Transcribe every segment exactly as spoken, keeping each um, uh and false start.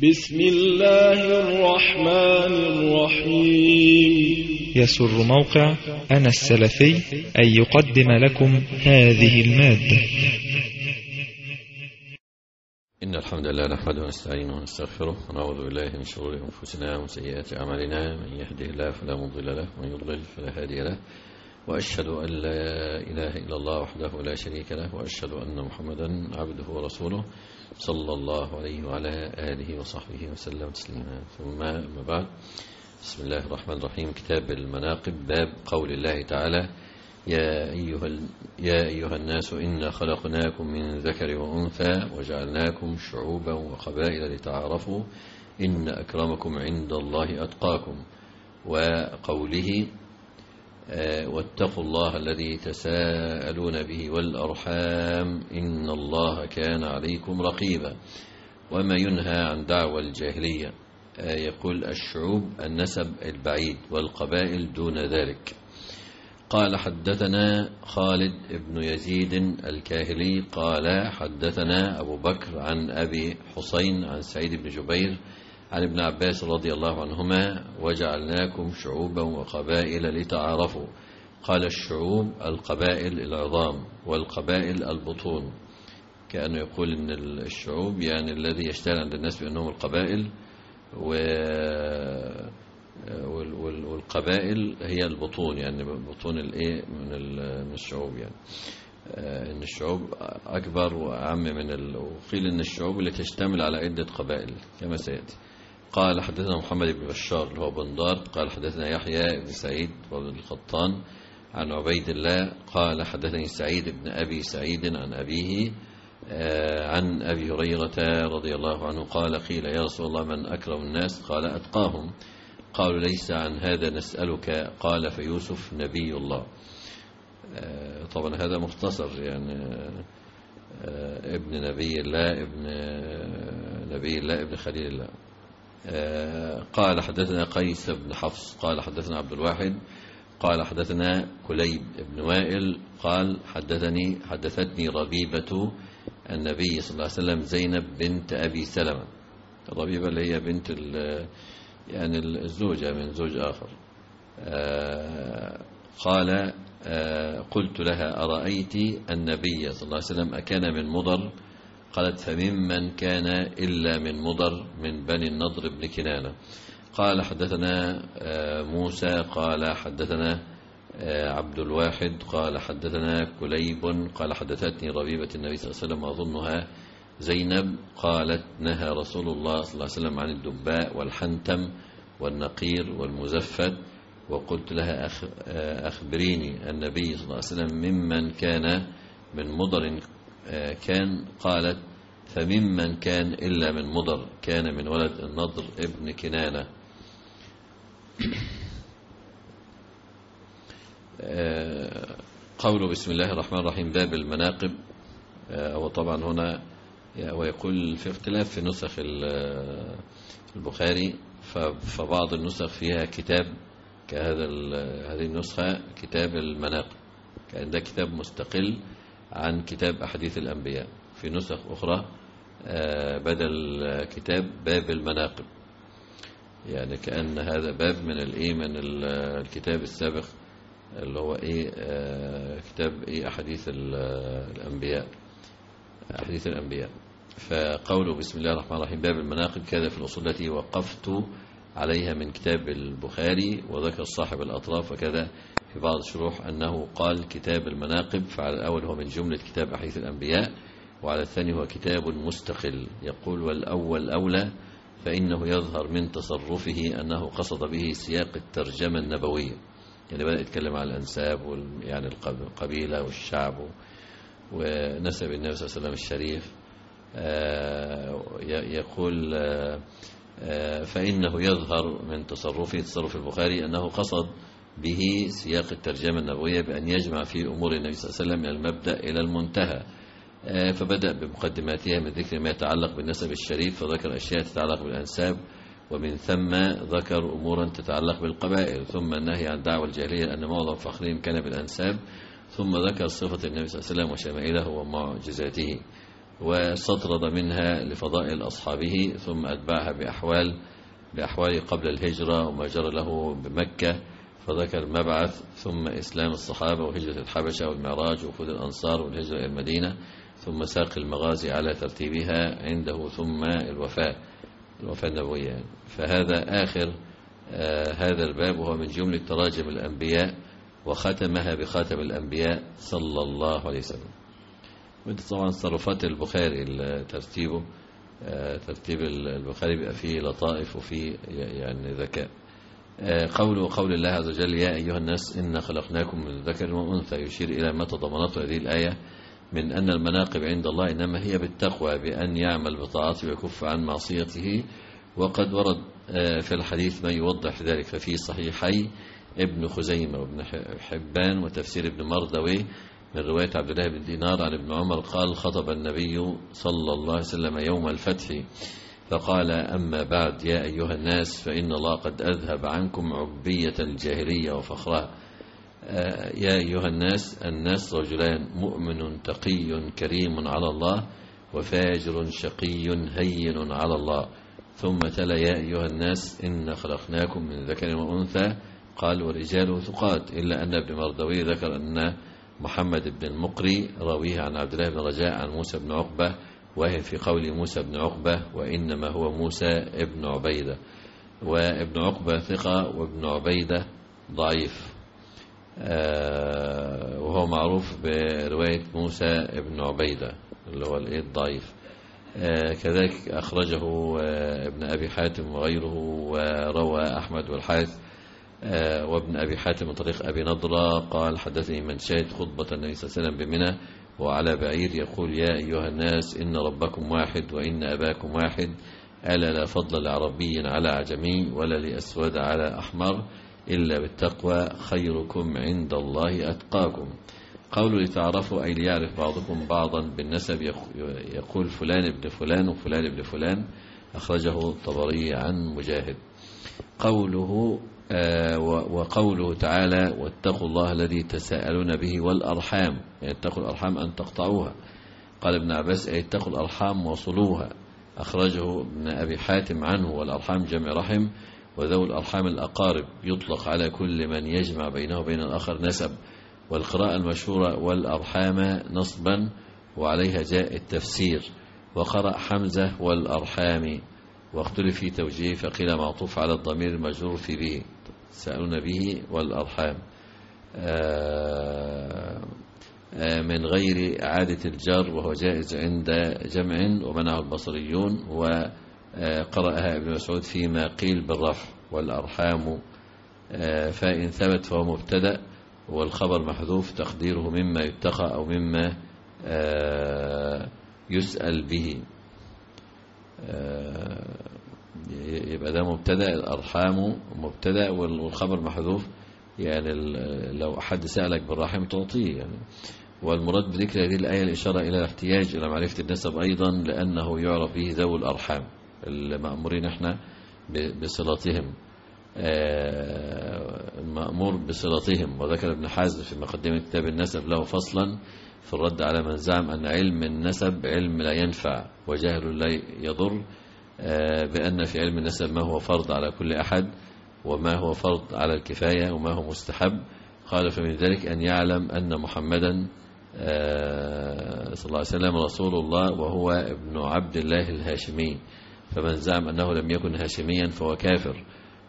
بسم الله الرحمن الرحيم. يسر موقع أنا السلفي أن يقدم لكم هذه المادة. إن الحمد لله نحمده ونستعينه ونستغفره ونعوذ بالله من شرور أنفسنا وسيئات أعمالنا، من يهده الله فلا مضل له ومن يضلل فلا هادي له، وأشهد أن لا إله إلا الله وحده لا شريك له، وأشهد أن محمدا عبده ورسوله صلى الله عليه وعلى آله وصحبه وسلم تسليما. ثم أما بعد، بسم الله الرحمن الرحيم. كتاب المناقب، باب قول الله تعالى: يا أيها, يا أيها الناس إنا خلقناكم من ذكر وأنثى وجعلناكم شعوبا وقبائل لتعارفوا إن أكرمكم عند الله أتقاكم، وقوله: واتقوا الله الذي تساءلون به والأرحام إن الله كان عليكم رقيبا. وما ينهى عن دعوى الجاهلية، يقول: الشعوب النسب البعيد والقبائل دون ذلك. قال: حدثنا خالد بن يزيد الكاهلي قال: حدثنا أبو بكر عن أبي حسين عن سعيد بن جبير عن ابن عباس رضي الله عنهما: وجعلناكم شعوبا وقبائل لتعارفوا. قال: الشعوب القبائل العظام، والقبائل البطون. كأنه يقول إن الشعوب يعني الذي يشتهر عند الناس بأنهم القبائل، والقبائل هي البطون، يعني بطون الايه من الشعوب، يعني ان الشعوب اكبر واعم من ال... وقيل ان الشعوب اللي تشتمل على عده قبائل كما سياتي. قال: حدثنا محمد بن بشار اللي هو بندار قال: حدثنا يحيى بن سعيد بن القطان عن عبيد الله قال: حدثني سعيد بن ابي سعيد عن ابيه عن ابي هريره رضي الله عنه قال: قيل: يا رسول الله من اكرم الناس؟ قال: اتقاهم. قالوا: ليس عن هذا نسألك. قال: فيوسف نبي الله. طبعا هذا مختصر، يعني ابن نبي الله، ابن نبي الله، ابن خليل الله. قال: حدثنا قيس بن حفص قال: حدثنا عبد الواحد قال: حدثنا كليب بن وائل قال: حدثني حدثتني ربيبة النبي صلى الله عليه وسلم زينب بنت أبي سلمة. الربيبة اللي هي بنت يعني الزوجة من زوج آخر. قال: قلت لها: أرأيت النبي صلى الله عليه وسلم أكان من مضر؟ قالت: فممن كان إلا من مضر من بني النضر بن كنانة. قال: حدثنا موسى قال: حدثنا عبد الواحد قال: حدثنا كليب قال: حدثتني ربيبة النبي صلى الله عليه وسلم أظنها زينب قالت: نهى رسول الله صلى الله عليه وسلم عن الدباء والحنتم والنقير والمزفت. وقلت لها: أخبريني النبي صلى الله عليه وسلم ممن كان من مضر كان؟ قالت: فممن كان إلا من مضر كان من ولد النضر ابن كنانة. قوله بسم الله الرحمن الرحيم باب المناقب. وطبعا هنا ويقول في اختلاف في نسخ البخاري، فبعض النسخ فيها كتاب كهذا هذه النسخة كتاب المناقب، كأن ده كتاب مستقل عن كتاب أحاديث الأنبياء. في نسخ أخرى بدل كتاب باب المناقب، يعني كأن هذا باب من الإيه من الكتاب السابق اللي هو إيه كتاب إيه أحاديث الأنبياء أحاديث الأنبياء. فقوله بسم الله الرحمن الرحيم باب المناقب كذا في الأصول التي وقفت عليها من كتاب البخاري، وذكر صاحب الأطراف وكذا في بعض الشروح أنه قال كتاب المناقب، فعلى الأول هو من جملة كتاب أحاديث الأنبياء، وعلى الثاني هو كتاب مستقل. يقول: والأول أولى فإنه يظهر من تصرفه أنه قصد به سياق الترجمة النبوية، يعني بدأ يتكلم عن الأنساب يعني القبيلة والشعب ونسب النبي صلى الله عليه وسلم الشريف. يقول: فإنه يظهر من تصرفه تصرف البخاري أنه قصد به سياق الترجمة النبوية بأن يجمع في أمور النبي صلى الله عليه وسلم من المبدأ إلى المنتهى. فبدأ بمقدماتها من ذكر ما يتعلق بالنسب الشريف، فذكر أشياء تتعلق بالأنساب، ومن ثم ذكر أمورا تتعلق بالقبائل، ثم النهي عن دعوى الجاهلية أن معظم فخرهم كان بالأنساب، ثم ذكر صفة النبي صلى الله عليه وسلم وشمائله ومعجزاته. واستطرد منها لفضائل أصحابه، ثم أتبعها بأحوال بأحوال قبل الهجرة وما جرى له بمكة، فذكر المبعث ثم إسلام الصحابة وهجرة الحبشة والمعراج ووفود الأنصار والهجرة إلى المدينة، ثم ساق المغازي على ترتيبها عنده، ثم الوفاة الوفاة النبوية. فهذا آخر آه هذا الباب، وهو من جملة تراجم الأنبياء، وختمها بخاتم الأنبياء صلى الله عليه وسلم. وانت طبعا تصرفات البخاري ترتيبه آه ترتيب البخاري بيبقى فيه لطائف وفيه يعني ذكاء. آه قوله قول الله عز وجل: يا أيها الناس إنا خلقناكم من ذكر وأنثى، يشير إلى ما تضمنته هذه الآية من أن المناقب عند الله إنما هي بالتقوى، بأن يعمل بطاعته ويكف عن معصيته. وقد ورد في الحديث ما يوضح ذلك، ففي صحيحي ابن خزيمة وابن حبان وتفسير ابن مردوي من رواية عبد الله بن دينار عن ابن عمر قال: خطب النبي صلى الله عليه وسلم يوم الفتح فقال: أما بعد، يا أيها الناس، فإن الله قد أذهب عنكم عبية الجاهلية وفخرها. يا أيها الناس، الناس رجلان: مؤمن تقي كريم على الله، وفاجر شقي هين على الله. ثم تلا: يا أيها الناس إنا خلقناكم من ذكر وأنثى، قال: والرجال ثقات، إلا أن ابن مردوي ذكر أن محمد بن المقري راويه عن عبد الله بن رجاء عن موسى بن عقبة، وهي في قول موسى بن عقبة: وإنما هو موسى ابن عبيدة. وابن عقبة ثقة، وابن عبيدة ضعيف، آه وهو معروف برواية موسى ابن عبيدة اللي هو الضعيف. آه كذلك أخرجه آه ابن أبي حاتم وغيره، وروى أحمد والحارث آه وابن أبي حاتم من طريق أبي نضرة قال: حدثني من شهد خطبة النبي صلى الله عليه وسلم بمنى وعلى بعير يقول: يا أيها الناس، إن ربكم واحد وإن أباكم واحد، ألا لا فضل لعربي على عجمي ولا لأسود على أحمر إلا بالتقوى، خيركم عند الله أتقاكم. قولوا لتعرفوا، أي ليعرف بعضكم بعضا بالنسب، يقول فلان ابن فلان وفلان ابن فلان. أخرجه الطبري عن مجاهد. قوله آه وقوله تعالى: واتقوا الله الذي تساءلون به والأرحام، يعني اتقوا الأرحام أن تقطعوها. قال ابن عباس: أي اتقوا الأرحام وصلوها. أخرجه ابن أبي حاتم عنه: والأرحام جمع رحم، وذو الأرحام الأقارب، يطلق على كل من يجمع بينه وبين الآخر نسب. والقراءة المشهورة: والأرحام نصبا، وعليها جاء التفسير. وقرأ حمزة: والأرحام، واختلف في توجيه، فقيل معطوف على الضمير المجرور في به، سألون به والأرحام، من غير إعادة الجر، وهو جائز عند جمع ومنعه البصريون. وقرأها ابن مسعود فيما قيل بالرفع: والأرحام، فإن ثبت فهو مبتدأ، والخبر محذوف تقديره مما يتقى أو مما يسأل به. يبقى ده مبتدأ، الأرحام مبتدأ والخبر محذوف، يعني لو حد سألك بالرحم تعطيه يعني. والمراد بذكر هذه الآية الإشارة إلى الاحتياج إلى معرفة النسب أيضا، لأنه يعرف به ذوي الأرحام المأمورين احنا بصلاتهم، المأمور بصلاتهم. وذكر ابن حزم في مقدمة كتاب النسب له فصلا في الرد على من زعم أن علم النسب علم لا ينفع وجهل لا يضر، بأن في علم النسب ما هو فرض على كل أحد، وما هو فرض على الكفاية، وما هو مستحب. قال: فمن ذلك أن يعلم أن محمدا صلى الله عليه وسلم رسول الله، وهو ابن عبد الله الهاشمي، فمن زعم أنه لم يكن هاشميا فهو كافر.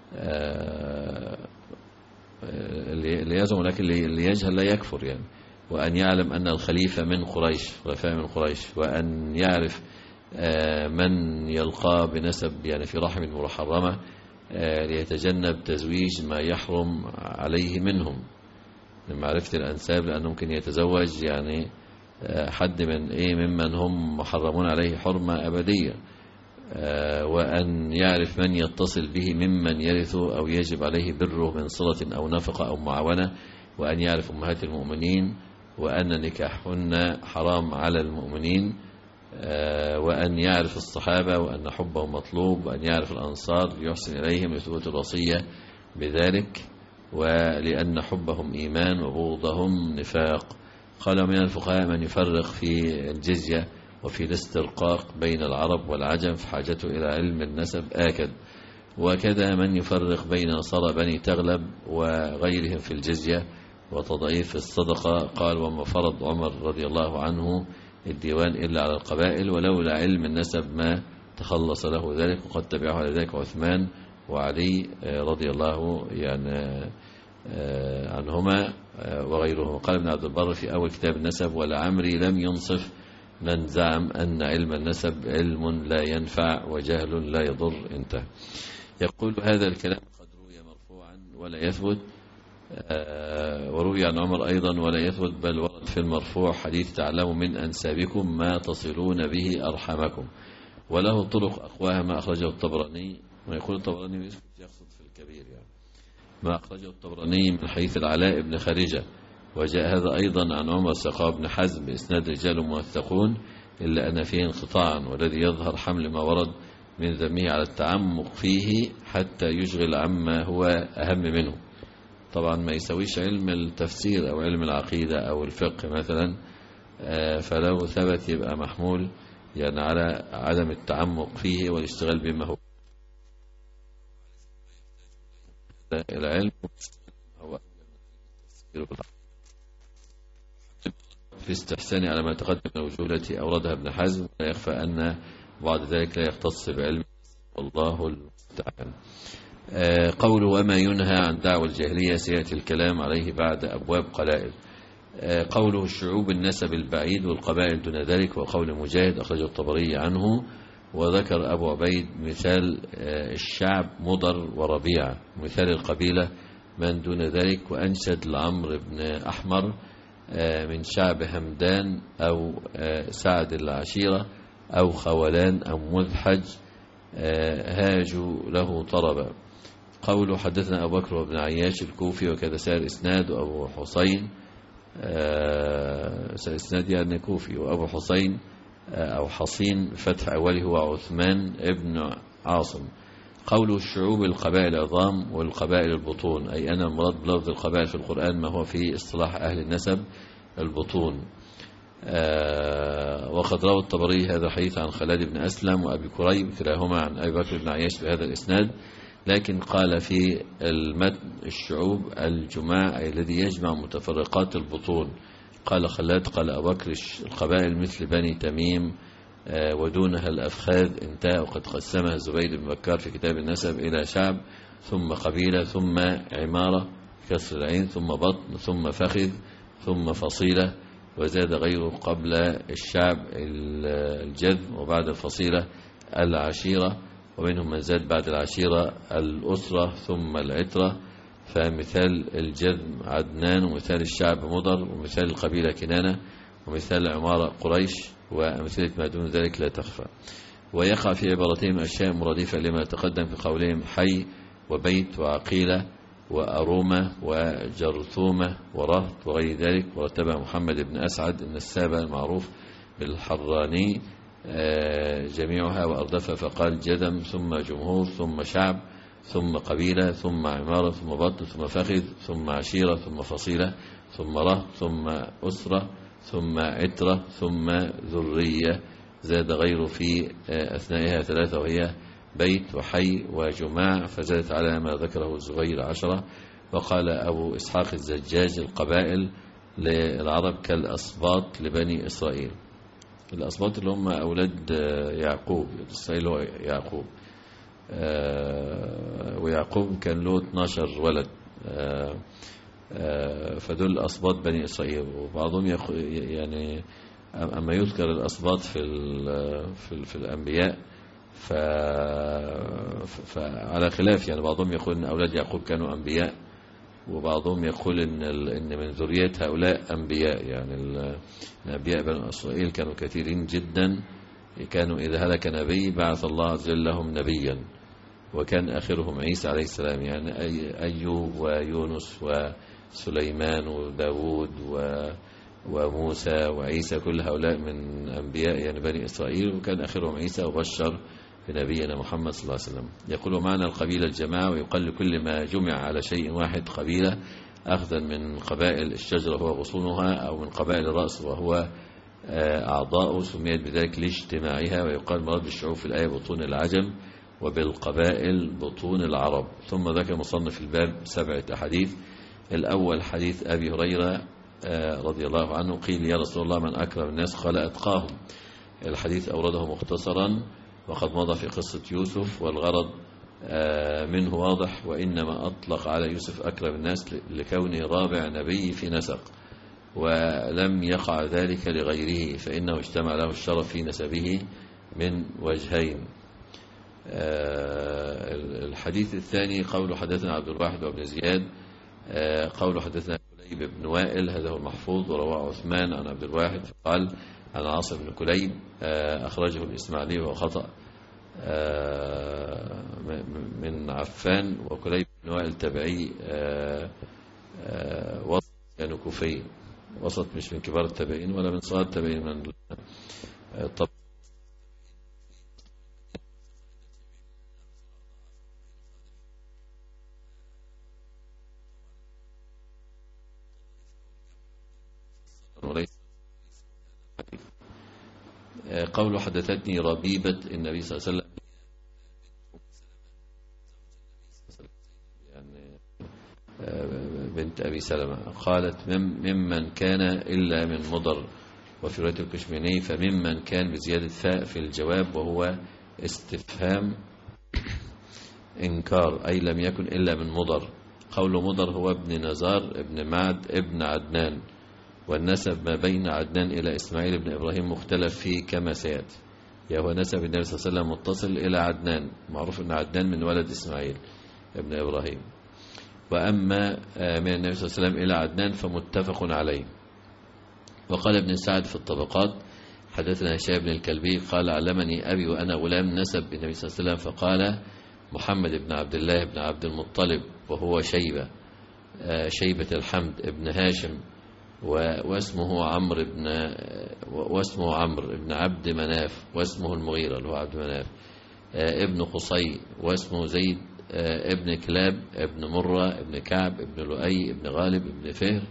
اللي يزعم، لكن اللي يجهل لا يكفر يعني. وأن يعلم أن الخليفة من قريش، خلفاء من قريش، وأن يعرف من يلقى بنسب يعني في رحم محرمة، ليتجنب تزويج ما يحرم عليه منهم من معرفة الأنساب، لأنه ممكن يتزوج يعني حد من إيه ممن هم محرمون عليه حرمة أبدية. وأن يعرف من يتصل به ممن يرثه أو يجب عليه بره من صلة أو نفقة أو معاونة. وأن يعرف أمهات المؤمنين، وأن نكاحهن حرام على المؤمنين. وأن يعرف الصحابة وأن حبهم مطلوب. وأن يعرف الأنصار ليحسن إليهم لثبوت الوصية بذلك، ولأن حبهم إيمان وبغضهم نفاق. قال: من الفقهاء من يفرق في الجزية وفي الاسترقاق بين العرب والعجم فحاجته إلى علم النسب آكد. وكذا من يفرق بين نصارى بني تغلب وغيرهم في الجزية وتضعيف الصدقة. قال: وما فرض عمر رضي الله عنه الديوان إلا على القبائل، ولولا علم النسب ما تخلص له ذلك، وقد تبعه على ذلك عثمان وعلي رضي الله يعني عنهما وغيرهم. قال ابن عبد البر في أول كتاب النسب: ولعمري لم ينصف من زعم أن علم النسب علم لا ينفع وجهل لا يضر. انتهى. يقول: هذا الكلام قد روي مرفوعا ولا يثبت، وروي عن عمر أيضا ولا يثبت، بل ورد في المرفوع حديث: تعلموا من أنسابكم ما تصلون به أرحمكم، وله طرق أقواها ما أخرجه الطبراني. ويقول الطبراني يقصد في الكبير يعني ما أخرجه الطبراني من حديث العلاء بن خارجة. وجاء هذا أيضا عن عمر سقاه بن حزم بإسناد رجال موثقون إلا أن فيه انقطاعا، والذي يظهر حمل ما ورد من ذمه على التعمق فيه حتى يشغل عما هو أهم منه. طبعا ما يسويش علم التفسير أو علم العقيدة أو الفقه مثلا، فلو ثبت يبقى محمول يعني على عدم التعمق فيه والاشتغال بما هو العلم هو في استحسان على ما تقدم من الوجوه التي أوردها ابن حزم. لا يخفى أن بعد ذلك لا يختص بعلم، والله المستعان. قوله: وما ينهى عن دعوى الجاهلية سيأتي الكلام عليه بعد أبواب قلائل. قوله: الشعوب النسب البعيد والقبائل دون ذلك. وقول مجاهد أخرج الطبري عنه. وذكر أبو عبيد مثال الشعب مضر وربيعة، مثال القبيلة من دون ذلك. وأنشد لعمرو بن أحمر من شعب همدان أو سعد العشيرة أو خولان أو مذحج هاجوا له طربا. قوله: حدثنا أبو بكر وابن عياش الكوفي وكذا سائر إسناد. وأبو حسين سائر إسناد يعني كوفي. وأبو حسين أو حصين فتح أوله هو عثمان ابن عاصم. قوله: الشعوب القبائل العظام والقبائل البطون، أي أن المراد بلفظ القبائل في القرآن ما هو في اصطلاح أهل النسب البطون. آه وقد روى الطبري هذا الحديث عن خلاد بن أسلم وأبي كريب كلاهما عن أبي بكر بن عياش بهذا الإسناد، لكن قال في المتن الشعوب الجماع، أي الذي يجمع متفرقات البطون. قال خلاد قال أبو بكر: القبائل مثل بني تميم آه ودونها الأفخاذ. انتهى. وقد قسمها الزبير بن بكار في كتاب النسب إلى شعب ثم قبيلة ثم عمارة كسر العين ثم بطن ثم فخذ ثم فصيلة. وزاد غيره قبل الشعب الجذب وبعد الفصيلة العشيرة، ومنهم من زاد بعد العشيرة الأسرة ثم العترة. فمثال الجذب عدنان، ومثال الشعب مضر، ومثال القبيلة كنانة، ومثال العمارة قريش، وأمثلة ما دون ذلك لا تخفى. ويقع في عبارتهم أشياء مرادفة لما تقدم في قولهم حي وبيت وعقيلة وأرومة وجرثومة ورهط وغير ذلك. ورتبها محمد بن أسعد النسابة المعروف بالحراني جميعها وأردفها، فقال: جذم ثم جمهور ثم شعب ثم قبيلة ثم عمارة ثم بطن ثم فخذ ثم عشيرة ثم فصيلة ثم رهط ثم أسرة ثم عترة ثم ذرية. زاد غيره في أثنائها ثلاثة وهي بيت وحي وجماع، فزادت على ما ذكره الزبير عشرة. وقال أبو إسحاق الزجاج: القبائل للعرب كالأسباط لبني إسرائيل. الأسباط اللي هم أولاد يعقوب، إسرائيل هو يعقوب، ويعقوب كان له اثناشر ولد، فدول أسباط بني إسرائيل. وبعضهم يعني أما يذكر الأسباط في في, في الأنبياء فعلى خلاف، يعني بعضهم يقول أن أولاد يعقوب كانوا أنبياء، وبعضهم يقول إن إن من ذرية هؤلاء أنبياء. يعني الأنبياء بني إسرائيل كانوا كثيرين جدا، كانوا إذا هلك نبي بعث الله عز وجل لهم نبيا، وكان آخرهم عيسى عليه السلام. يعني أيوب ويونس وسليمان وداود وموسى وعيسى، كل هؤلاء من أنبياء يعني بني إسرائيل، وكان آخرهم عيسى وبشر بنبينا محمد صلى الله عليه وسلم. يقول: معنى القبيلة الجماعة، ويقال لكل ما جمع على شيء واحد قبيلة، أخذا من قبائل الشجرة وهو غصونها، أو من قبائل الرأس وهو أعضاء سميت بذلك لاجتماعها، ويقال مراد بالشعوب في الآية بطون العجم، وبالقبائل بطون العرب. ثم ذكر مصنف الباب سبعة أحاديث. الأول حديث أبي هريرة رضي الله عنه قيل يا رسول الله من أكرم الناس؟ قال أتقاهم. الحديث أورده مختصرا وقد مضى في قصة يوسف، والغرض منه واضح، وإنما أطلق على يوسف أكرم الناس لكونه رابع نبي في نسق، ولم يقع ذلك لغيره، فإنه اجتمع له الشرف في نسبه من وجهين. الحديث الثاني قول حدثنا عبد الواحد وابن زياد قول حدثنا كليب بن وائل، هذا هو المحفوظ، ورواه عثمان عن عبد الواحد قال عن عاصم بن كليب أخرجه الإسماعيلي وهو خطأ من عفان، وكليب بن وائل تبعي وسط كان كوفي، وسط مش من كبار التابعين ولا من صغار التابعين، من طب قوله حدثتني ربيبة النبي صلى الله عليه وسلم، يعني بنت أبي سلمة، قالت ممن كان إلا من مضر، وفي رواية الكشميني فممن كان بزيادة ثاء في الجواب، وهو استفهام إنكار، أي لم يكن إلا من مضر. قول مضر هو ابن نزار ابن معد ابن عدنان، والنسب ما بين عدنان إلى إسماعيل بن إبراهيم مختلف فيه كما سيأتي. هو نسب النبي صلى الله عليه وسلم متصل إلى عدنان، معروف أن عدنان من ولد إسماعيل ابن إبراهيم، وأما من النبي صلى الله عليه وسلم إلى عدنان فمتفق عليه. وقال ابن سعد في الطبقات حدثنا هشام بن الكلبي قال علمني أبي وأنا غلام نسب النبي صلى الله عليه وسلم، فقال محمد بن عبد الله بن عبد المطلب، وهو شيبة شيبة الحمد ابن هاشم، واسمه عمرو بن واسمه عمرو بن عبد مناف، واسمه المغيرة اللي هو عبد مناف ابن قصي، واسمه زيد ابن كلاب ابن مرة ابن كعب ابن لؤي ابن غالب ابن فهر،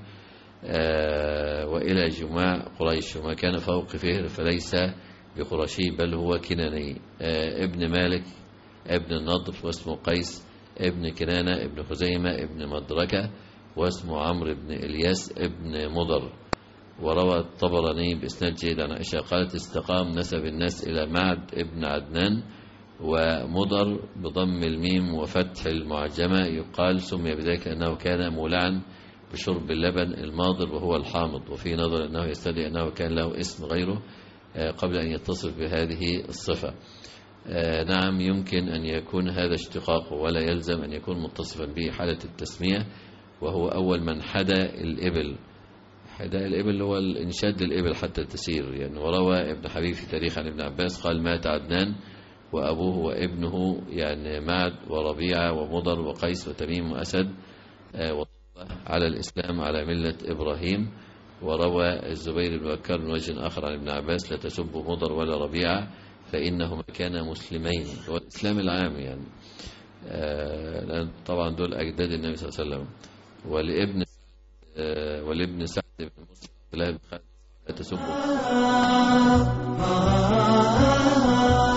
وإلى جماع قريش، وما كان فوق فهر فليس بقرشي بل هو كناني، ابن مالك ابن النضر، واسمه قيس ابن كنانة ابن خزيمة ابن مدركة، واسمه عمرو بن إلياس ابن مضر. وروى الطبراني بإسناد جيد عن عائشة قالت استقام نسب الناس إلى معد ابن عدنان، ومضر بضم الميم وفتح المعجمة، يقال سمي بذلك أنه كان مولعا بشرب اللبن الماضر وهو الحامض، وفي نظر أنه يستدعي أنه كان له اسم غيره قبل أن يتصف بهذه الصفة. نعم يمكن أن يكون هذا اشتقاقه، ولا يلزم أن يكون متصفا به حالة التسمية، وهو أول من حدا الإبل. حدا الإبل هو الإنشاد للإبل حتى تسير يعني. وروى ابن حبيب في تاريخ عن ابن عباس قال مات عدنان وأبوه وابنه يعني معد وربيعة ومضر وقيس وتميم وأسد على الإسلام على ملة إبراهيم. وروى الزبير بن بكر من وجه آخر عن ابن عباس لا تسبوا مضر ولا ربيعة فإنهما كانا مسلمين، هو الإسلام العام يعني، لأن طبعا دول أجداد النبي صلى الله عليه وسلم. ولابن ولابن سعد بن مسلم لا تسبوا